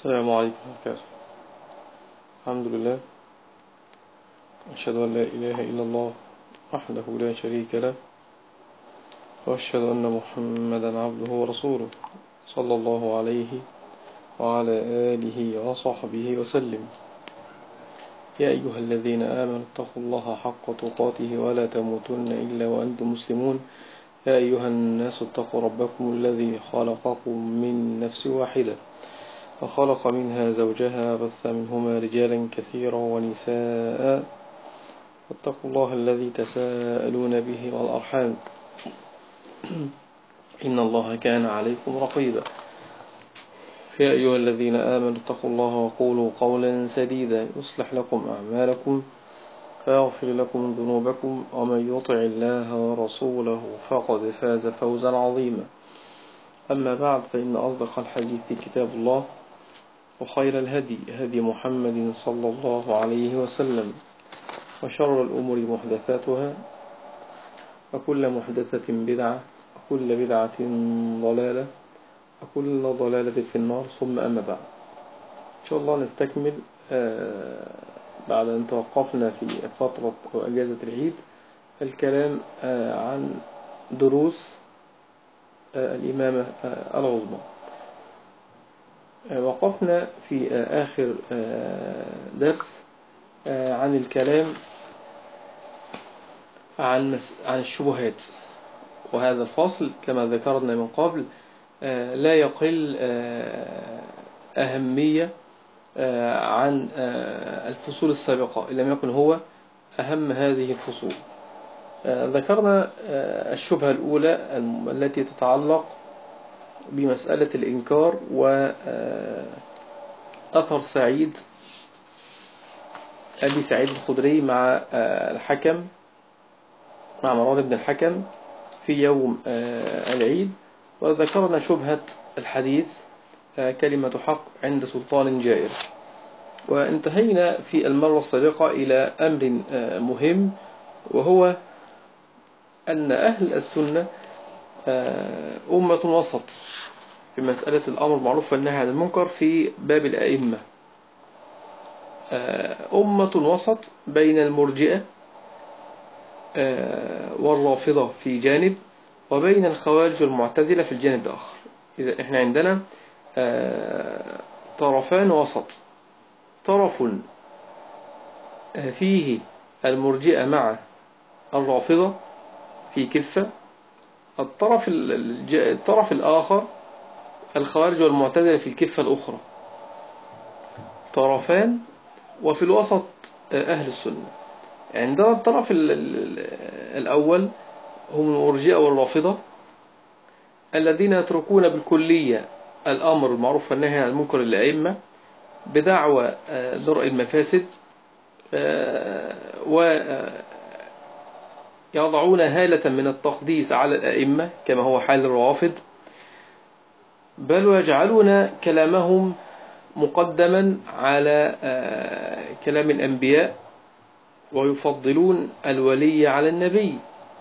السلام عليكم ورحمة الله وبركاته. الحمد لله، أشهد أن لا إله إلا الله وحده لا شريك له، وأشهد أن محمدا عبده ورسوله صلى الله عليه وعلى آله وصحبه وسلم. يا أيها الذين آمنوا اتقوا الله حق تقاته ولا تموتن إلا وأنتم مسلمون. يا أيها الناس اتقوا ربكم الذي خلقكم من نفس واحدة وخلق منها زوجها وبث منهما رجالا كثيرا ونساء، فاتقوا الله الذي تساءلون به والأرحام إن الله كان عليكم رقيبا. يا أيها الذين آمنوا اتقوا الله وقولوا قولا سديدا يصلح لكم أعمالكم ويغفر لكم ذنوبكم، ومن يطع الله ورسوله فقد فاز فوزا عظيما. أما بعد، فإن أصدق الحديث كتاب الله، وخير الهدي هدي محمد صلى الله عليه وسلم، وشر الأمور محدثاتها، وكل محدثة بدعة، وكل بدعة ضلالة، وكل ضلالة في النار. ثم أما بعد، إن شاء الله نستكمل بعد أن توقفنا في فترة أو أجازة العيد الكلام عن دروس الإمامة العظمى. وقفنا في آخر درس عن الكلام عن الشبهات، وهذا الفصل كما ذكرنا من قبل لا يقل أهمية عن الفصول السابقة، إن لم يكن هو أهم هذه الفصول. ذكرنا الشبهة الأولى التي تتعلق بمسألة الإنكار وأثر سعيد أبي سعيد الخدري مع الحكم، مع مروان بن الحكم في يوم العيد. وذكرنا شبهة الحديث كلمة حق عند سلطان جائر. وانتهينا في المرة السابقة إلى أمر مهم، وهو أن أهل السنة أمة وسط في مسألة الأمر بالمعروف والنهي عن المنكر في باب الأئمة. أمة وسط بين المرجئة والرافضة في جانب، وبين الخوارج والمعتزلة في الجانب الآخر. إذا إحنا عندنا طرفان وسط، طرف فيه المرجئة مع الرافضة في كفة، الطرف الآخر الخوارج والمعتزلة في الكفة الأخرى. طرفان، وفي الوسط أهل السنة. عندنا الطرف الأول هم المرجئة والرافضة الذين يتركون بالكلية الأمر بالمعروف والنهي عن المنكر للأئمة بدعوى درء المفاسد، ويضعون هالة من التقديس على الأئمة كما هو حال الروافض، بل ويجعلون كلامهم مقدما على كلام الأنبياء، ويفضلون الولي على النبي،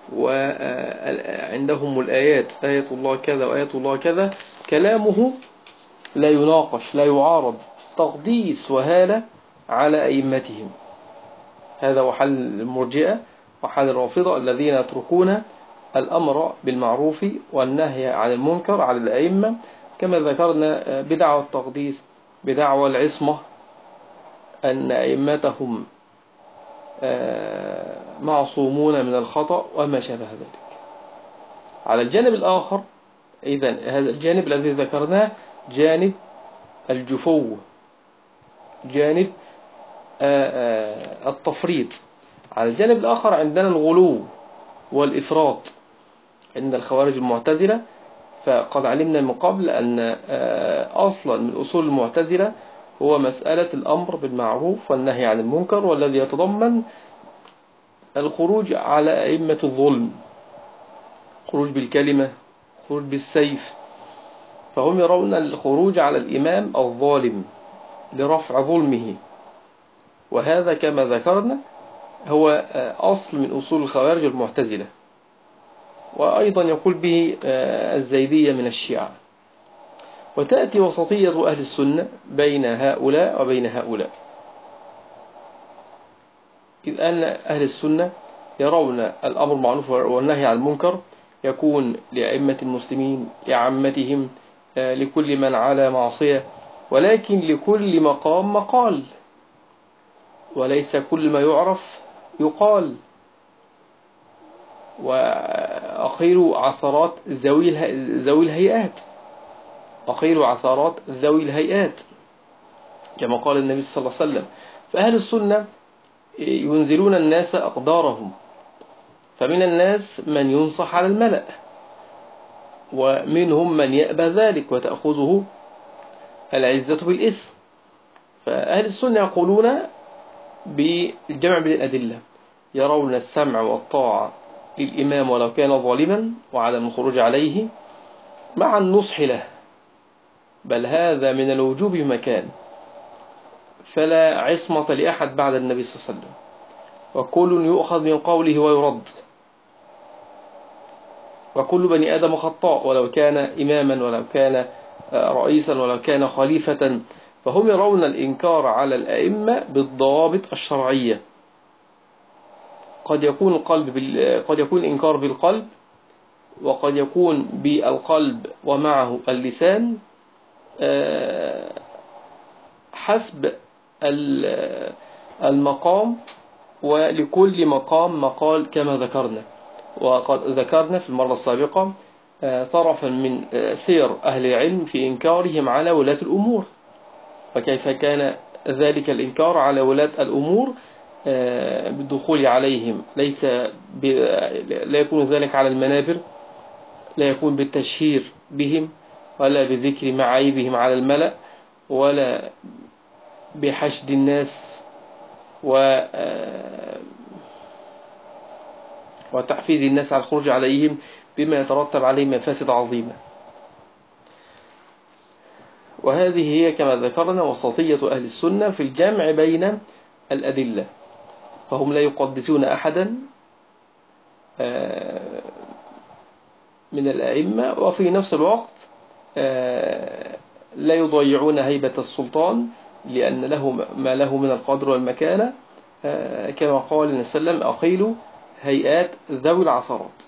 وعندهم الآيات، آية الله كذا وآية الله كذا، كلامه لا يناقش لا يعارض، تقديس وهالة على أئمتهم. هذا هو حال المرجئة وحال الرافضة الذين يتركون الأمر بالمعروف والنهي عن المنكر على الأئمة، كما ذكرنا بدعوى التقديس، بدعوى العصمة، أن أئمتهم معصومون من الخطأ وما شابه ذلك. على الجانب الآخر، إذن هذا الجانب الذي ذكرناه جانب الجفو، جانب التفريط. على الجانب الآخر عندنا الغلو والإفراط عند الخوارج المعتزلة. فقد علمنا من قبل أن أصلا من أصول المعتزلة هو مسألة الأمر بالمعروف والنهي عن المنكر، والذي يتضمن الخروج على أئمة الظلم، خروج بالكلمة، خروج بالسيف. فهم يرون الخروج على الإمام الظالم لرفع ظلمه، وهذا كما ذكرنا هو أصل من أصول الخوارج المعتزلة، وأيضا يقول به الزيدية من الشيعة. وتأتي وسطية أهل السنة بين هؤلاء وبين هؤلاء، إذ أن أهل السنة يرون الأمر بالمعروف والنهي عن المنكر يكون لأئمة المسلمين لعامتهم، لكل من على معصية، ولكن لكل مقام مقال، وليس كل ما يعرف يقال. وأقيلوا عثرات ذوي الهيئات، أقيلوا عثرات ذوي الهيئات كما قال النبي صلى الله عليه وسلم. فأهل السنة ينزلون الناس أقدارهم، فمن الناس من ينصح على الملأ، ومنهم من يأبى ذلك وتأخذه العزة بالإثم. فأهل السنة يقولون بالجمع بين الأدلة، يرون السمع والطاعة للإمام ولو كان ظالما وعدم الخروج عليه مع النصح له، بل هذا من الوجوب بمكان، فلا عصمة لأحد بعد النبي صلى الله عليه وسلم، وكل يؤخذ من قوله ويرد، وكل بني آدم خطاء ولو كان إماما ولو كان رئيسا ولو كان خليفة. فهم يرون الإنكار على الأئمة بالضوابط الشرعية، قد يكون إنكار بالقلب، وقد يكون بالقلب ومعه اللسان، حسب المقام، ولكل مقام مقال كما ذكرنا. وقد ذكرنا في المرة السابقة طرفا من سير أهل العلم في إنكارهم على ولاة الأمور، وكيف كان ذلك الإنكار على ولاة الأمور بالدخول عليهم، لا يكون ذلك على المنابر، لا يكون بالتشهير بهم، ولا بذكر معايبهم على الملأ، ولا بحشد الناس وتحفيز الناس على الخروج عليهم بما يترتب عليه مفاسد عظيمة. وهذه هي كما ذكرنا وسطية أهل السنة في الجمع بين الأدلة، فهم لا يقدسون أحدا من الأئمة، وفي نفس الوقت لا يضيعون هيبة السلطان، لأن له ما له من القدر والمكانة، كما قال النبي صلى الله عليه وسلم: أقيلوا هيئات ذوي العثرات،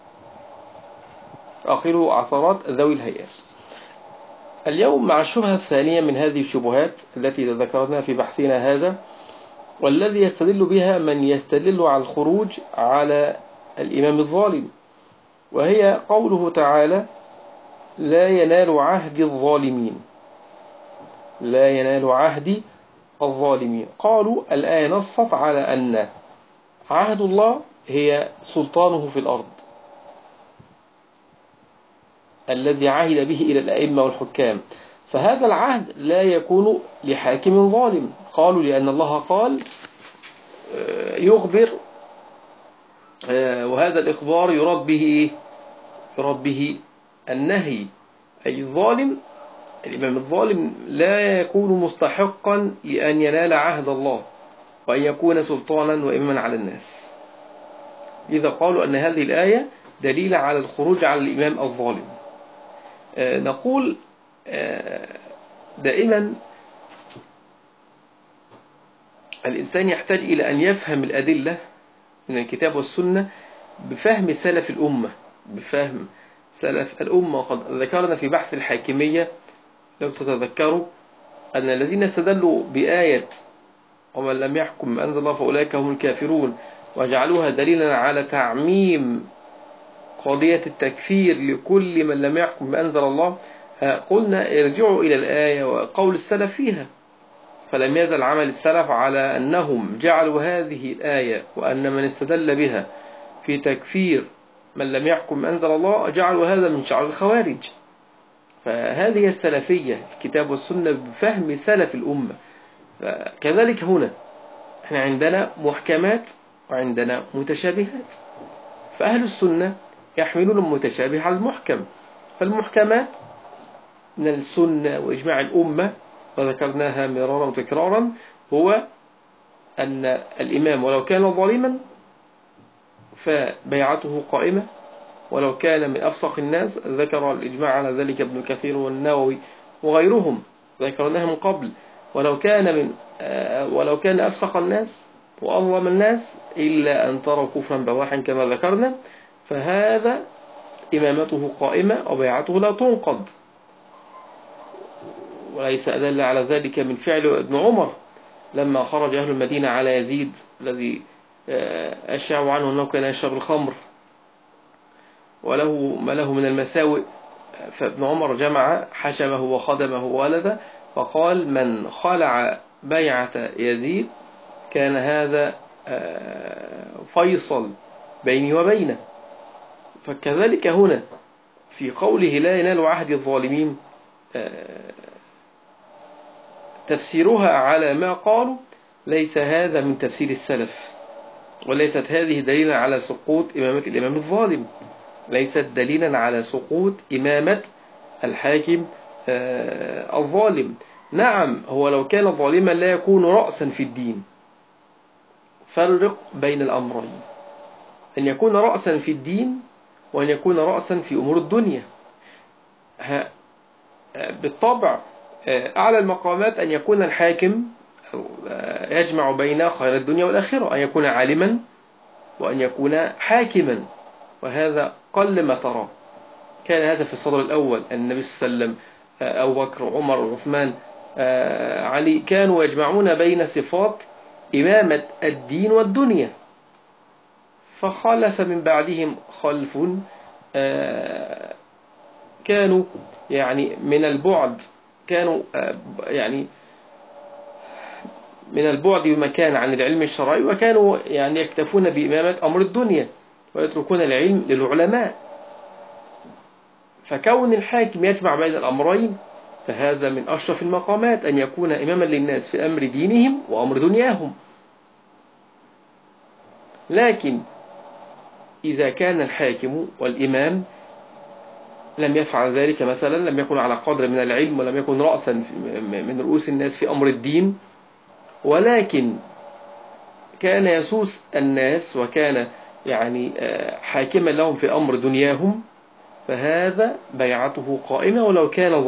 أقيلوا عثرات ذوي الهيئات. اليوم مع الشبهة الثانية من هذه الشبهات التي ذكرناها في بحثنا هذا، والذي يستدل بها من يستدل على الخروج على الإمام الظالم، وهي قوله تعالى: لا ينال عهد الظالمين، لا ينال عهد الظالمين. قالوا الآية نصت على أن عهد الله هي سلطانه في الأرض الذي عهد به إلى الأئمة والحكام، فهذا العهد لا يكون لحاكم ظالم. قالوا لأن الله قال يخبر، وهذا الإخبار يراد به النهي، أي الظالم، الإمام الظالم لا يكون مستحقا لأن ينال عهد الله وأن يكون سلطانا وإماما على الناس. لذا قالوا أن هذه الآية دليل على الخروج على الإمام الظالم. نقول دائما الإنسان يحتاج إلى أن يفهم الأدلة من الكتاب والسنة بفهم سلف الأمة، بفهم سلف الأمة. وقد ذكرنا في بحث الحاكمية لو تتذكروا أن الذين استدلوا بآية ومن لم يحكم بما أنزل الله فأولئك هم الكافرون وجعلوها دليلا على تعميم قضية التكفير لكل من لم يحكم بما أنزل الله، قلنا ارجعوا إلى الآية وقول السلف فيها، فلم يزل عمل السلف على أنهم جعلوا هذه الآية وأن من استدل بها في تكفير من لم يحكم بما أنزل الله جعلوا هذا من شعار الخوارج. فهذه السلفية الكتاب والسنة بفهم سلف الأمة. كذلك هنا احنا عندنا محكمات وعندنا متشابهات، فأهل السنة يحملون المتشابه على المحكم. فالمحكمات من السنة وإجماع الأمة وذكرناها مرارا وتكرارا هو أن الإمام ولو كان ظالما فبيعته قائمة ولو كان من أفسق الناس. ذكر الإجماع على ذلك ابن كثير والنووي وغيرهم، ذكرناها من قبل. ولو كان أفسق الناس وأظلم الناس إلا أن تروا كفرا بواحا كما ذكرنا، فهذا إمامته قائمة وبيعته لا تنقض. وليس أدل على ذلك من فعل ابن عمر لما خرج أهل المدينة على يزيد الذي أشاعوا عنه أنه كان يشرب الخمر وله ما له من المساوئ. فابن عمر جمع حشمه وخدمه وولده وقال: من خلع بيعة يزيد كان هذا فيصل بيني وبينه. فكذلك هنا في قوله لا ينال عهد الظالمين، تفسيرها على ما قالوا ليس هذا من تفسير السلف، وليست هذه دليلا على سقوط إمامة الإمام الظالم، ليست دليلا على سقوط إمامة الحاكم الظالم. نعم، هو لو كان ظالما لا يكون رأسا في الدين. فرق بين الأمرين، أن يكون رأسا في الدين وأن يكون رأسا في أمور الدنيا. بالطبع أعلى المقامات أن يكون الحاكم يجمع بين خير الدنيا والآخرة، أن يكون عالما وأن يكون حاكما، وهذا قل ما تراه. كان هذا في الصدر الأول، النبي صلى الله عليه وسلم، أبو بكر وعمر وعثمان علي، كانوا يجمعون بين صفات إمامة الدين والدنيا. فخلف من بعدهم خلف كانوا يعني من البعد، كانوا يعني من البعد بمكان عن العلم الشرعي، وكانوا يعني يكتفون بإمامة أمر الدنيا ويتركون العلم للعلماء. فكون الحاكم يجمع بين الأمرين فهذا من أشرف المقامات، أن يكون إماما للناس في أمر دينهم وأمر دنياهم. لكن إذا كان الحاكم والإمام لم يفعل ذلك، مثلا لم يكن على قدر من العلم ولم يكن رأسا من رؤوس الناس في أمر الدين، ولكن كان يسوس الناس وكان يعني حاكما لهم في أمر دنياهم، فهذا بيعته قائمة ولو كان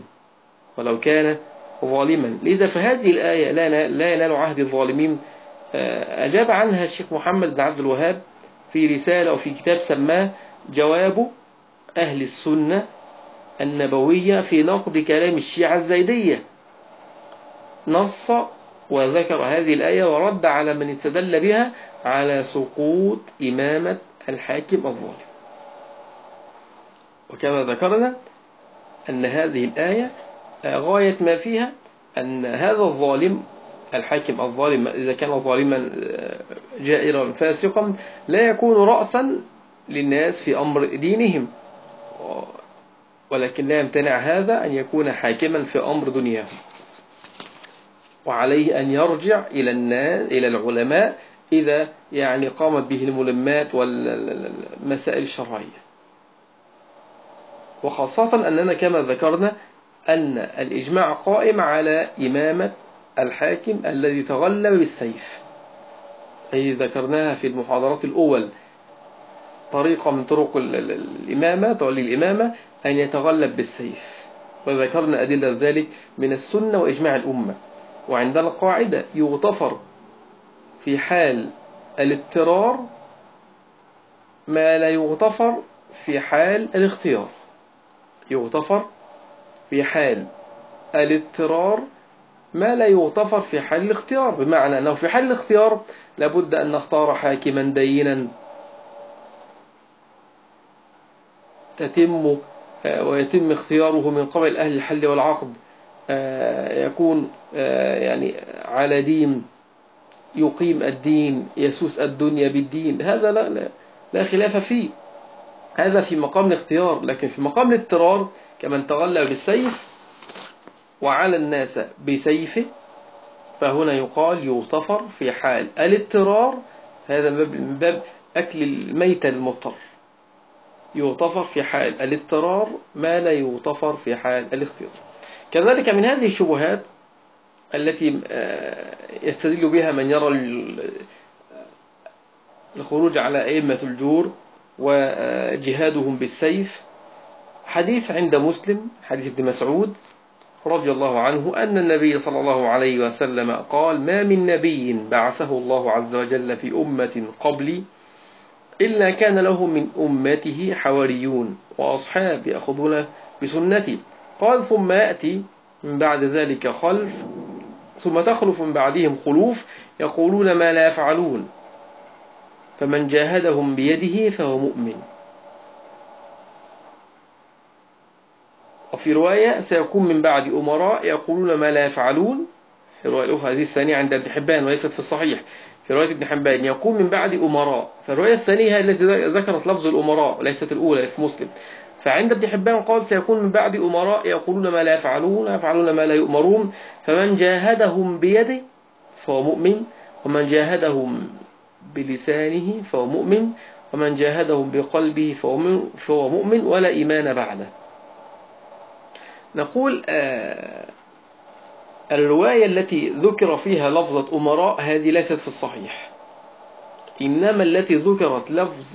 ظالما. لذا فهذه الآية لا ينال عهد الظالمين أجاب عنها الشيخ محمد بن عبد الوهاب في رسالة وفي كتاب سماه جواب أهل السنة النبوية في نقد كلام الشيعة الزيدية. نص وذكر هذه الآية ورد على من استدل بها على سقوط إمامة الحاكم الظالم. وكما ذكرنا أن هذه الآية غاية ما فيها أن هذا الظالم الحاكم الظالم إذا كان ظالما جائرا فاسقا لا يكون رأسا للناس في أمر دينهم، ولكن لا يمتنع هذا أن يكون حاكما في أمر دنياهم، وعليه أن يرجع إلى الناس إلى العلماء إذا يعني قامت به الملمات والمسائل الشرعية. وخاصة أننا كما ذكرنا أن الإجماع قائم على إمامة الحاكم الذي تغلب بالسيف، أي ذكرناها في المحاضرات الأول. طريقة من طرق الإمامة تولي الإمامة أن يتغلب بالسيف، وذكرنا أدلة ذلك من السنة وإجماع الأمة. وعندنا القاعدة يغتفر في حال الاضطرار ما لا يغتفر في حال الاختيار. يغتفر في حال الاضطرار ما لا يغتفر في حال الاختيار، بمعنى أنه في حال الاختيار لابد أن نختار حاكما دينا ويتم اختياره من قبل أهل الحل والعقد، يكون يعني على دين، يقيم الدين، يسوس الدنيا بالدين. هذا لا خلاف فيه، هذا في مقام الاختيار. لكن في مقام الاضطرار كمن تغلب بالسيف وعلى الناس بسيفه، فهنا يقال يغتفر في حال الاضطرار. هذا من باب أكل الميت المضطر، يغتفر في حال الاضطرار ما لا يغتفر في حال الاختيار. كذلك من هذه الشبهات التي يستدل بها من يرى الخروج على أئمة الجور وجهادهم بالسيف. حديث عند مسلم، حديث ابن مسعود رضي الله عنه أن النبي صلى الله عليه وسلم قال: ما من نبي بعثه الله عز وجل في أمة قبلي إلا كان له من أمته حواريون وأصحاب يأخذون بسنتي. قال: ثم يأتي من بعد ذلك خلف، ثم تخلف من بعدهم خلوف يقولون ما لا يفعلون، فمن جاهدهم بيده فهو مؤمن. وفي رواية: سيكون من بعد أمراء يقولون ما لا يفعلون. في رواية الأخرى، هذه الثانية عند ابن حبان وليست في الصحيح، في رواية ابن حبان يقول من بعد أمراء، فالرواية الثانية هي التي ذكرت لفظ الأمراء وليست الأولى في مسلم. فعند ابن حبان قال: سيكون من بعد أمراء يقولون ما لا يفعلون يفعلون ما لا يؤمرون، فمن جاهدهم بيده فهو مؤمن، ومن جاهدهم بلسانه فهو مؤمن، ومن جاهدهم بقلبه فهو مؤمن ولا إيمان بعده. نقول الرواية التي ذكر فيها لفظة أمراء هذه ليست في الصحيح، إنما التي ذكرت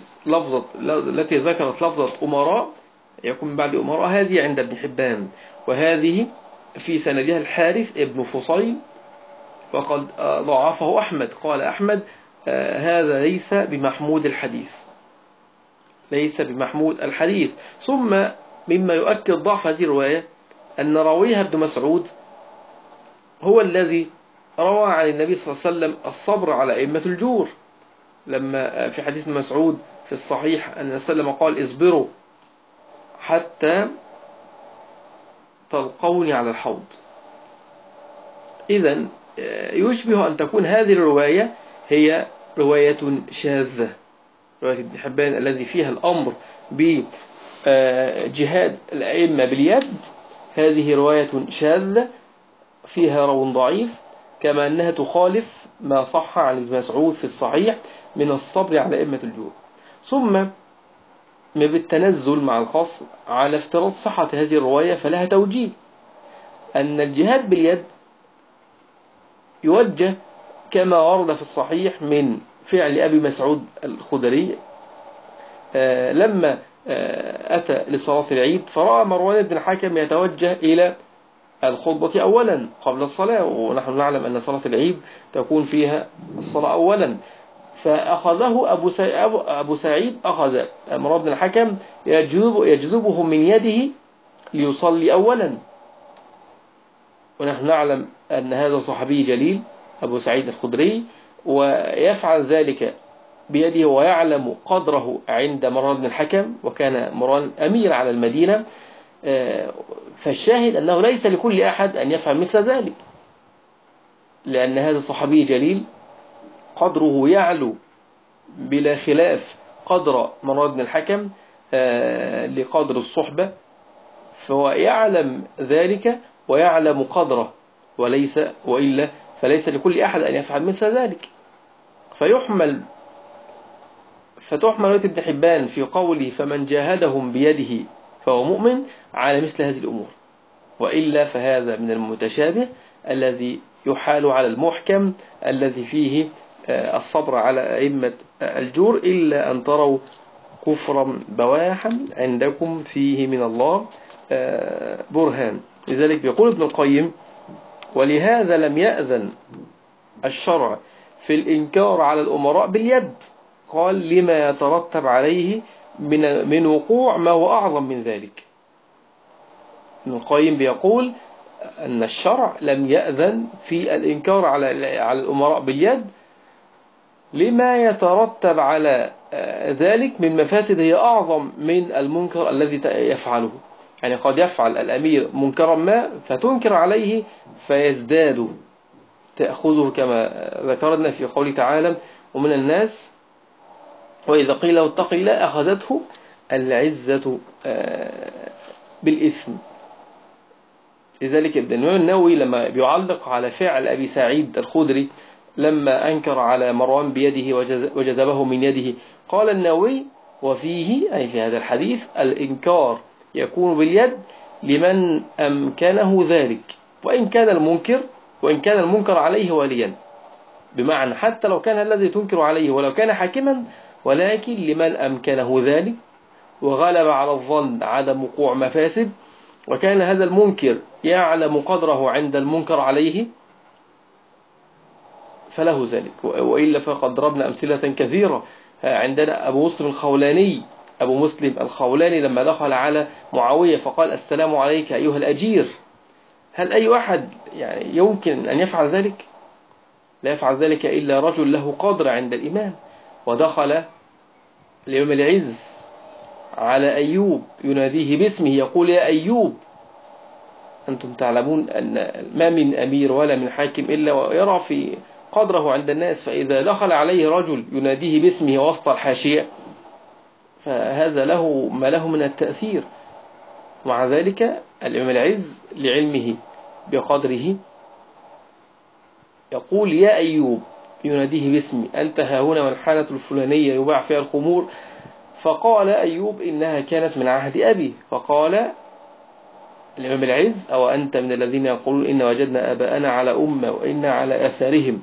لفظة أمراء يكون من بعد أمراء هذه عند ابن حبان، وهذه في سندها الحارث ابن فصيل، وقد ضعفه أحمد. قال أحمد: هذا ليس بمحمود الحديث، ليس بمحمود الحديث. ثم مما يؤكد ضعف هذه الرواية أن راويها ابن مسعود هو الذي روى عن النبي صلى الله عليه وسلم الصبر على أئمة الجور، لما في حديث ابن مسعود في الصحيح أن النبي صلى الله عليه وسلم قال: اصبروا حتى تلقوني على الحوض. إذن يشبه أن تكون هذه الرواية هي رواية شاذة، رواية ابن حبان الذي فيها الأمر بجهاد الأئمة باليد، هذه رواية شاذة فيها راو ضعيف، كما أنها تخالف ما صح عن ابن مسعود في الصحيح من الصبر على أئمة الجور. ثم ما بالتنزل مع الخاص على افتراض صحة هذه الرواية فلها توجيه، أن الجهاد باليد يوجه كما ورد في الصحيح من فعل أبي مسعود الخدري لما أتى لصلاة العيد فرأى مروان بن الحكم يتوجه إلى الخطبة أولا قبل الصلاة، ونحن نعلم أن صلاة العيد تكون فيها الصلاة أولا، فأخذه أبو سعيد أخذ مروان بن الحكم يجذبه من يده ليصلي أولا، ونحن نعلم أن هذا صحابي جليل أبو سعيد الخدري، ويفعل ذلك بيده ويعلم قدره عند مروان بن الحكم، وكان مروان أمير على المدينة. فالشاهد أنه ليس لكل أحد أن يفعل مثل ذلك، لأن هذا صحابي جليل قدره يعلو بلا خلاف قدر مروان بن الحكم لقدر الصحبة، فهو يعلم ذلك ويعلم قدره، وإلا فليس لكل أحد أن يفعل مثل ذلك. فتحمل رواية ابن حبان في قوله فمن جاهدهم بيده فهو مؤمن على مثل هذه الأمور، وإلا فهذا من المتشابه الذي يحال على المحكم الذي فيه الصبر على أئمة الجور، إلا أن تروا كفرا بواحا عندكم فيه من الله برهان. لذلك يقول ابن القيم: ولهذا لم يأذن الشرع في الإنكار على الأمراء باليد، قال: لما يترتب عليه من وقوع ما هو أعظم من ذلك. ابن القيم بيقول أن الشرع لم يأذن في الإنكار على الأمراء باليد لما يترتب على ذلك من مفاسد هي أعظم من المنكر الذي يفعله. يعني قد يفعل الأمير منكرا ما فتنكر عليه فيزداد، تأخذه كما ذكرنا في قوله تعالى: ومن الناس وإذا قيل له اتق الله أخذته العزة بالإثم. لذلك ابن النووي لما بيعلق على فعل أبي سعيد الخدري لما أنكر على مروان بيده وجذبه من يده، قال النووي: وفيه أي في هذا الحديث الإنكار يكون باليد لمن أمكنه ذلك، وإن كان المنكر عليه وليا، بمعنى حتى لو كان الذي تنكر عليه ولو كان حاكما ولكن لمن أمكنه ذلك وغلب على الظن عدم وقوع مفاسد، وكان هذا المنكر يعلم قدره عند المنكر عليه، فله ذلك. وإلا فقد ضربنا أمثلة كثيرة. عندنا أبو مسلم الخولاني، أبو مسلم الخولاني لما دخل على معاوية فقال: السلام عليك أيها الأجير. هل أي أحد يعني يمكن أن يفعل ذلك؟ لا يفعل ذلك إلا رجل له قدر عند الإمام. ودخل الإمام العز على أيوب يناديه باسمه، يقول: يا أيوب، أنتم تعلمون أن ما من أمير ولا من حاكم إلا ويرى في قدره عند الناس، فإذا دخل عليه رجل يناديه باسمه وسط الحاشية فهذا له ما له من التأثير. ومع ذلك الإمام العز لعلمه بقدره يقول: يا أيوب، يناديه باسمه: أنت ها هنا والحانة الفلانية يباع فيها الخمور. فقال أيوب: إنها كانت من عهد أبي. فقال الإمام العز: أو أنت من الذين يقولون إن وجدنا آباءنا على أمة وإنا على آثارهم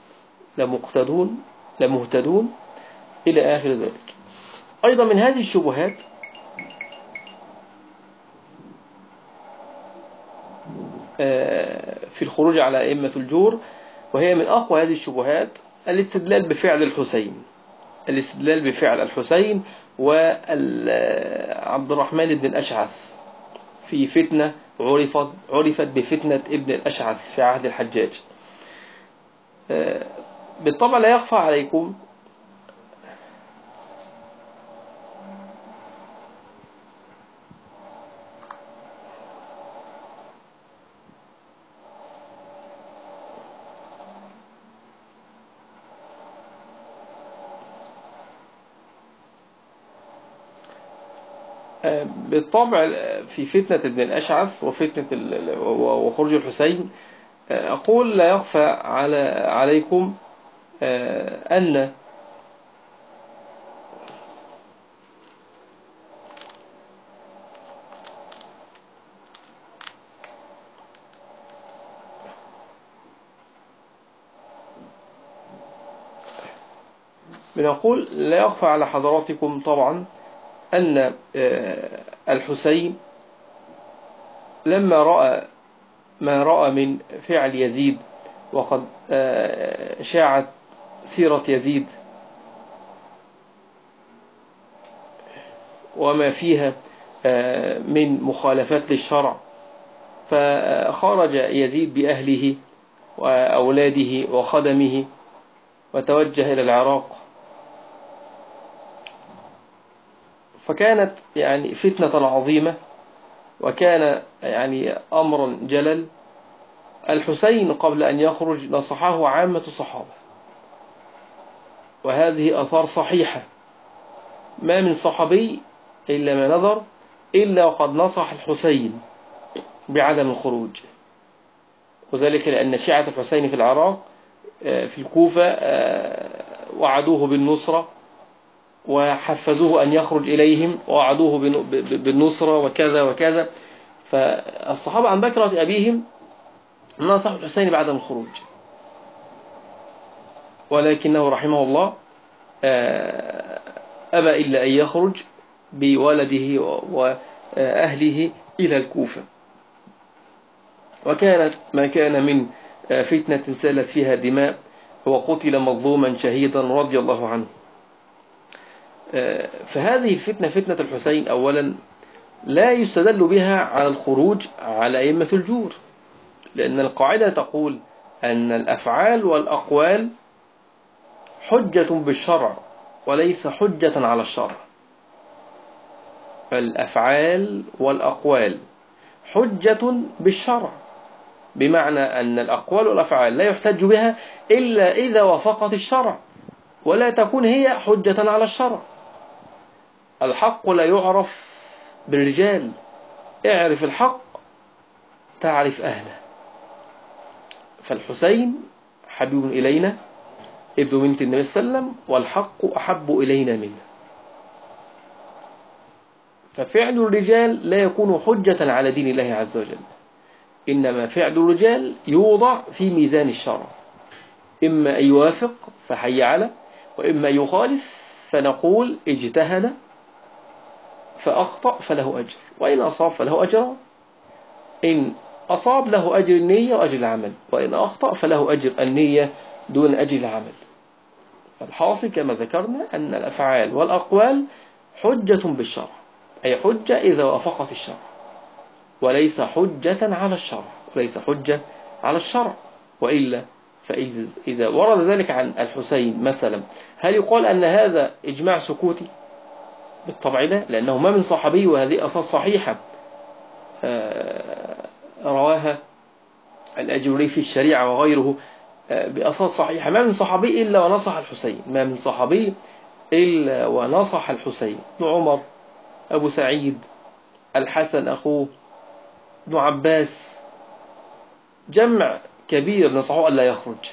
لمهتدون إلى آخر ذلك. أيضا من هذه الشبهات في الخروج على أئمة الجور، وهي من أقوى هذه الشبهات الاستدلال بفعل الحسين، الاستدلال بفعل الحسين وعبد الرحمن بن الأشعث في فتنة عرفت بفتنة ابن الأشعث في عهد الحجاج. بالطبع لا يخفى عليكم بالطبع في فتنة ابن الأشعث وخروج الحسين، أقول لا يخفى عليكم أن بنقول لا يخفى على حضراتكم طبعا أن الحسين لما رأى ما رأى من فعل يزيد، وقد شاعت سيرة يزيد وما فيها من مخالفات للشرع، فخرج يزيد بأهله وأولاده وخدمه وتوجه إلى العراق. فكانت يعني فتنة عظيمة، وكان يعني أمرا جلل. الحسين قبل أن يخرج نصحه عامة الصحابة، وهذه آثار صحيحة، ما من صحابي إلا ما نظر إلا وقد نصح الحسين بعدم الخروج، وذلك لأن شيعة الحسين في العراق في الكوفة وعدوه بالنصرة وحفزوه أن يخرج إليهم ووعدوه بالنصرة وكذا وكذا. فالصحابة عن بكرة أبيهم نصحوا الحسين بعدم الخروج، ولكنه رحمه الله أبى إلا أن يخرج بولده وأهله إلى الكوفة. وكانت ما كان من فتنة سالت فيها دماء، وقتل مظلوما شهيدا رضي الله عنه. فهذه الفتنة، فتنة الحسين، أولا لا يستدل بها على الخروج على أئمة الجور، لأن القاعدة تقول أن الأفعال والأقوال حجة بالشرع وليس حجة على الشرع. فالأفعال والأقوال حجة بالشرع، بمعنى أن الأقوال والأفعال لا يحتج بها إلا إذا وافقت الشرع، ولا تكون هي حجة على الشرع. الحق لا يعرف بالرجال، اعرف الحق تعرف أهله. فالحسين حبيب إلينا، ابن بنت النبي صلى الله عليه وسلم، والحق أحب إلينا منه. ففعل الرجال لا يكون حجة على دين الله عز وجل، إنما فعل الرجال يوضع في ميزان الشرع، إما أن يوافق فحي على، وإما أن يخالف فنقول اجتهد فأخطأ فله أجر، وإن أصاب فله أجر. إن أصاب له أجر النية وأجر العمل، وإن أخطأ فله أجر النية دون أجر العمل. الحاصل كما ذكرنا أن الأفعال والأقوال حجة بالشرع، أي حجة إذا وافقت الشرع، وليس حجة على الشرع، وليس حجة على الشرع. وإلا فإذا ورد ذلك عن الحسين مثلا، هل يقال أن هذا إجماع سكوتي؟ بالطبع لا، لأنه ما من صحابي، وهذه ألفاظ صحيحة رواها الأجري في الشريعة وغيره بألفاظ صحيحة، ما من صحابي إلا ونصح الحسين، ما من صحابي إلا ونصح الحسين. ابن عمر، أبو سعيد، الحسن أخوه، ابن عباس، جمع كبير نصحوه ألا يخرج،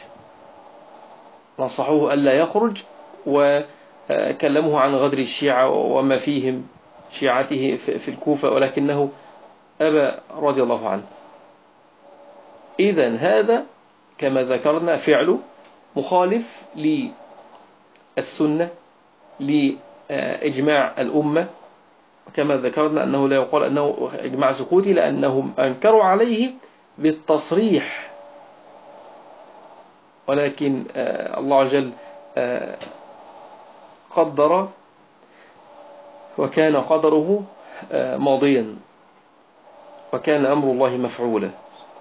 نصحوه ألا يخرج، وكلموه عن غدر الشيعة وما فيهم شيعته في الكوفة، ولكنه أبى رضي الله عنه. إذن هذا كما ذكرنا فعله مخالف للسنة، لإجماع الأمة، كما ذكرنا أنه لا يقال أنه إجماع سكوتي، لأنهم أنكروا عليه بالتصريح، ولكن الله عز وجل قدر، وكان قدره ماضيا، وكان أمر الله مفعولا.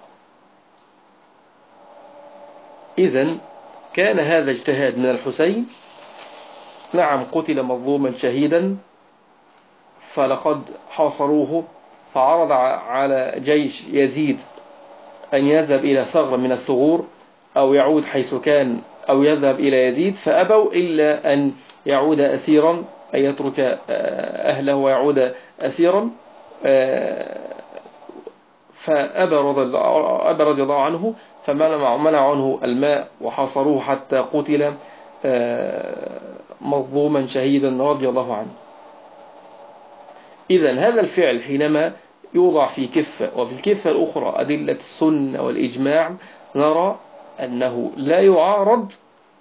إذن كان هذا اجتهاد من الحسين، نعم قتل مظلوما شهيدا، فلقد حاصروه، فعرض على جيش يزيد أن يذهب إلى ثغر من الثغور أو يعود حيث كان أو يذهب إلى يزيد، فأبوا إلا أن يعود أسيرا، أن يترك أهله ويعود أسيرا، فأبى رضي الله عنه، فمنع عنه الماء وحاصروه حتى قتل مظلوما شهيدا رضي الله عنه. إذن هذا الفعل حينما يوضع في كفة، وفي الكفة الأخرى أدلة السنة والإجماع، نرى أنه لا يعارض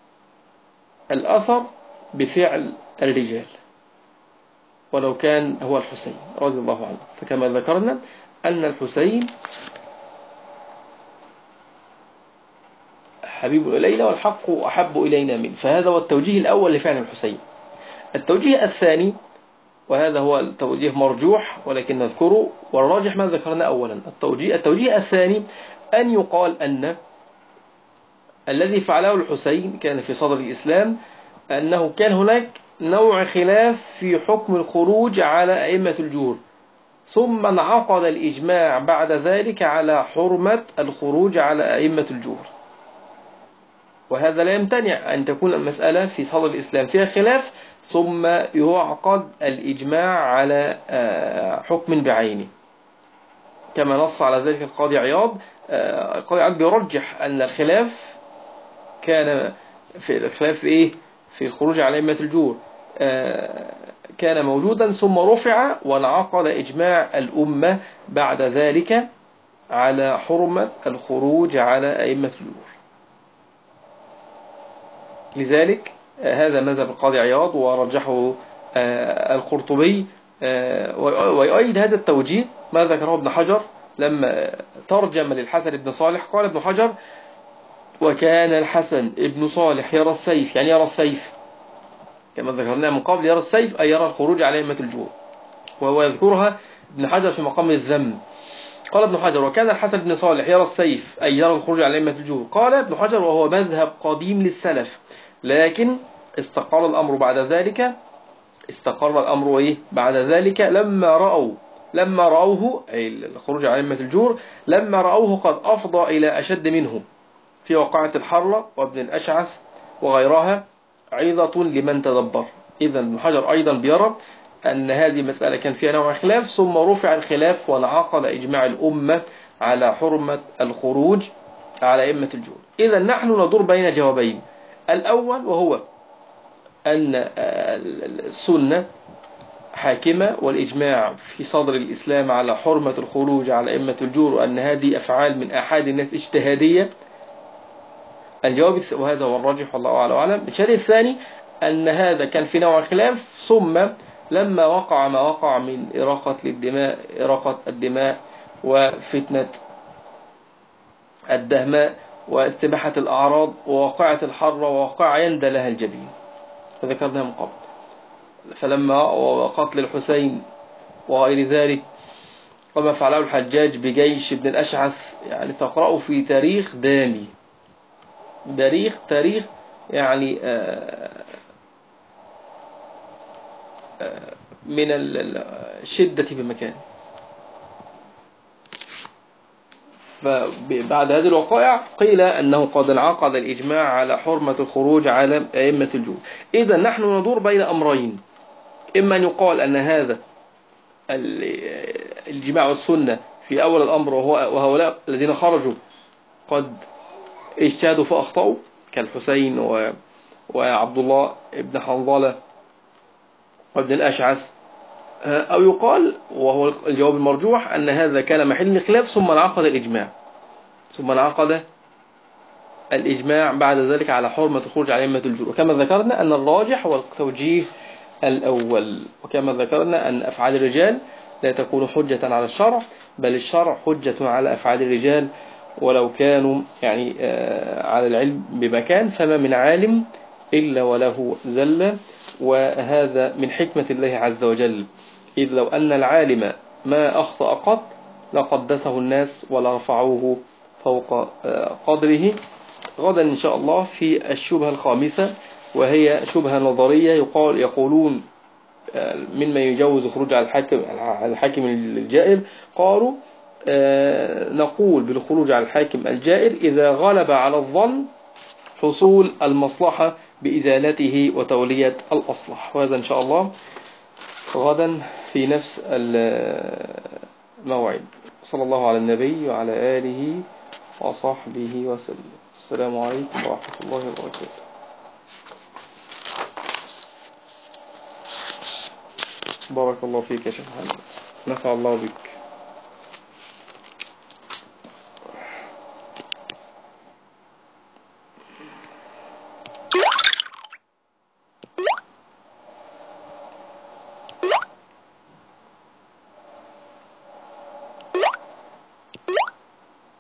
الأثر بفعل الرجال ولو كان هو الحسين رضي الله عنه. فكما ذكرنا أن الحسين حبيب إلينا والحق أحب إلينا منه، فهذا هو التوجيه الأول لفعل الحسين. التوجيه الثاني، وهذا هو التوجيه مرجوح ولكن نذكره، والراجح ما ذكرنا أولا. التوجيه الثاني أن يقال أن الذي فعله الحسين كان في صدر الإسلام، أنه كان هناك نوع خلاف في حكم الخروج على أئمة الجور، ثم انعقد الإجماع بعد ذلك على حرمة الخروج على أئمة الجور. وهذا لا يمتنع أن تكون المسألة في صدر الإسلام فيها خلاف، ثم يعقد الإجماع على حكم بعينه، كما نص على ذلك القاضي عياض. القاضي عياض بيرجح أن الخلاف كان في الخلاف في الخروج على أئمة الجور كان موجودا، ثم رفع وانعقد إجماع الأمة بعد ذلك على حرمة الخروج على أئمة الجور. لذلك هذا مذهب القاضي عياض، ورجحه القرطبي. ويؤيد هذا التوجيه ما ذكره ابن حجر لما ترجم للحسن بن صالح. قال ابن حجر: وكان الحسن بن صالح يرى السيف، يعني يرى السيف كما ذكرنا من قبل، يرى السيف أي يرى الخروج على أئمة الجور، وهو يذكرها ابن حجر في مقام الذم. قال ابن حجر: وكان الحسن بن صالح يرى السيف أي يرى الخروج على أئمة الجور. قال ابن حجر: وهو مذهب قديم للسلف، لكن استقر الأمر بعد ذلك، بعد ذلك لما رأوه أي الخروج على أئمة الجور، لما رأوه قد أفضى إلى أشد منه في وقعة الحرة وابن الأشعث وغيرها، عظة لمن تدبر. إذن ابن حجر أيضا بيرى أن هذه المسألة كان فيها نوع خلاف، ثم رفع الخلاف وانعقد إجماع الأمة على حرمة الخروج على أئمة الجور. إذن نحن ندور بين جوابين: الأول وهو أن السنة حاكمة والإجماع في صدر الإسلام على حرمة الخروج على أئمة الجور، وأن هذه أفعال من أحد الناس اجتهادية. الجواب وهذا هو الراجح والله أعلم. الشيء الثاني أن هذا كان في نوع خلاف، ثم لما وقع ما وقع من إراقة الدماء وفتنة الدهماء واستباحة الأعراض وواقعة الحرة وواقعة يندى لها الجبين، فذكرناها من قبل. فلما قتل الحسين وغير ذلك وما فعله الحجاج بجيش ابن الأشعث، يعني تقرأه في تاريخ دامي، تاريخ يعني من الشدة بمكان. فبعد هذه الوقائع قيل أنه قد انعقد الإجماع على حرمة الخروج على أئمة الجور. إذا نحن ندور بين أمرين: إما أن يقال أن هذا الإجماع والسنة في أول الأمر، وهؤلاء الذين خرجوا قد اجتهدوا فأخطأوا كالحسين وعبد الله بن حنظلة وابن الأشعث، أو يقال وهو الجواب المرجوح أن هذا كان محل خلاف ثم انعقد الإجماع بعد ذلك على حرمة الخروج على أئمة الجور. وكما ذكرنا أن الراجح هو التوجيه الأول، وكما ذكرنا أن أفعال الرجال لا تكون حجة على الشرع، بل الشرع حجة على أفعال الرجال ولو كانوا يعني على العلم بمكان، فما من عالم إلا وله زلة، وهذا من حكمة الله عز وجل، إذ لو أن العالم ما أخطأ قط لقدسه الناس ولرفعوه فوق قدره. غدا إن شاء الله في الشبهة الخامسة، وهي شبهة نظرية. يقولون مما يجوز خروج على الحاكم الجائر، قالوا نقول بالخروج على الحاكم الجائر إذا غلب على الظن حصول المصلحة بإزالته وتولية الأصلح. وهذا إن شاء الله غدا في نفس الموعد. صلى الله على النبي وعلى آله وصحبه وسلم. السلام عليكم ورحمة الله وبركاته. بارك الله فيك يا شيخ محمد، نفع الله بك.